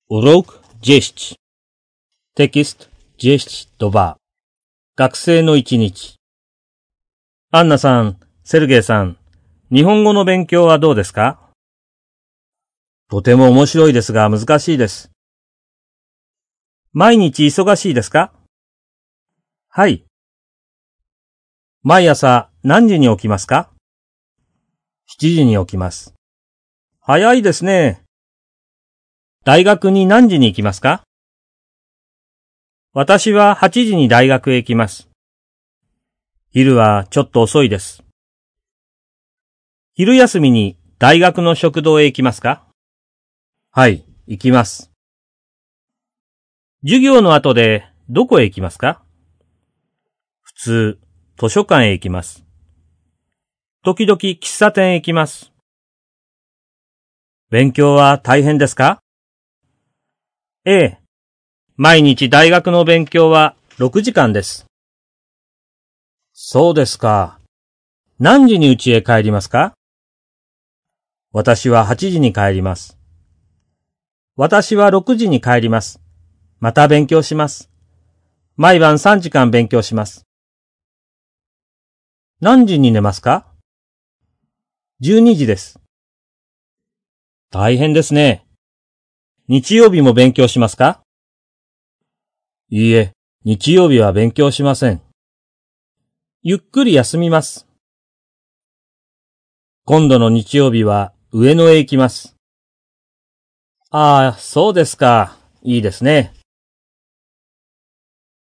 Урок 10. Текст 10.2. 学生の一日。アンナさん、セルゲイさん、日本語の勉強はどうですか？とても面白いですが難しいです。毎日忙しいですか？はい。毎朝何時に起きますか？7時に起きます。早いですね。大学に何時に行きますか？私は8時に大学へ行きます。昼はちょっと遅いです。昼休みに大学の食堂へ行きますか？はい、行きます。授業の後でどこへ行きますか？普通、図書館へ行きます。時々喫茶店へ行きます。勉強は大変ですか？ええ。毎日大学の勉強は6時間です。そうですか。何時に家へ帰りますか？私は8時に帰ります。私は6時に帰ります。また勉強します。毎晩3時間勉強します。何時に寝ますか？12時です。大変ですね。日曜日も勉強しますか？いいえ、日曜日は勉強しません。ゆっくり休みます。今度の日曜日は上野へ行きます。ああ、そうですか。いいですね。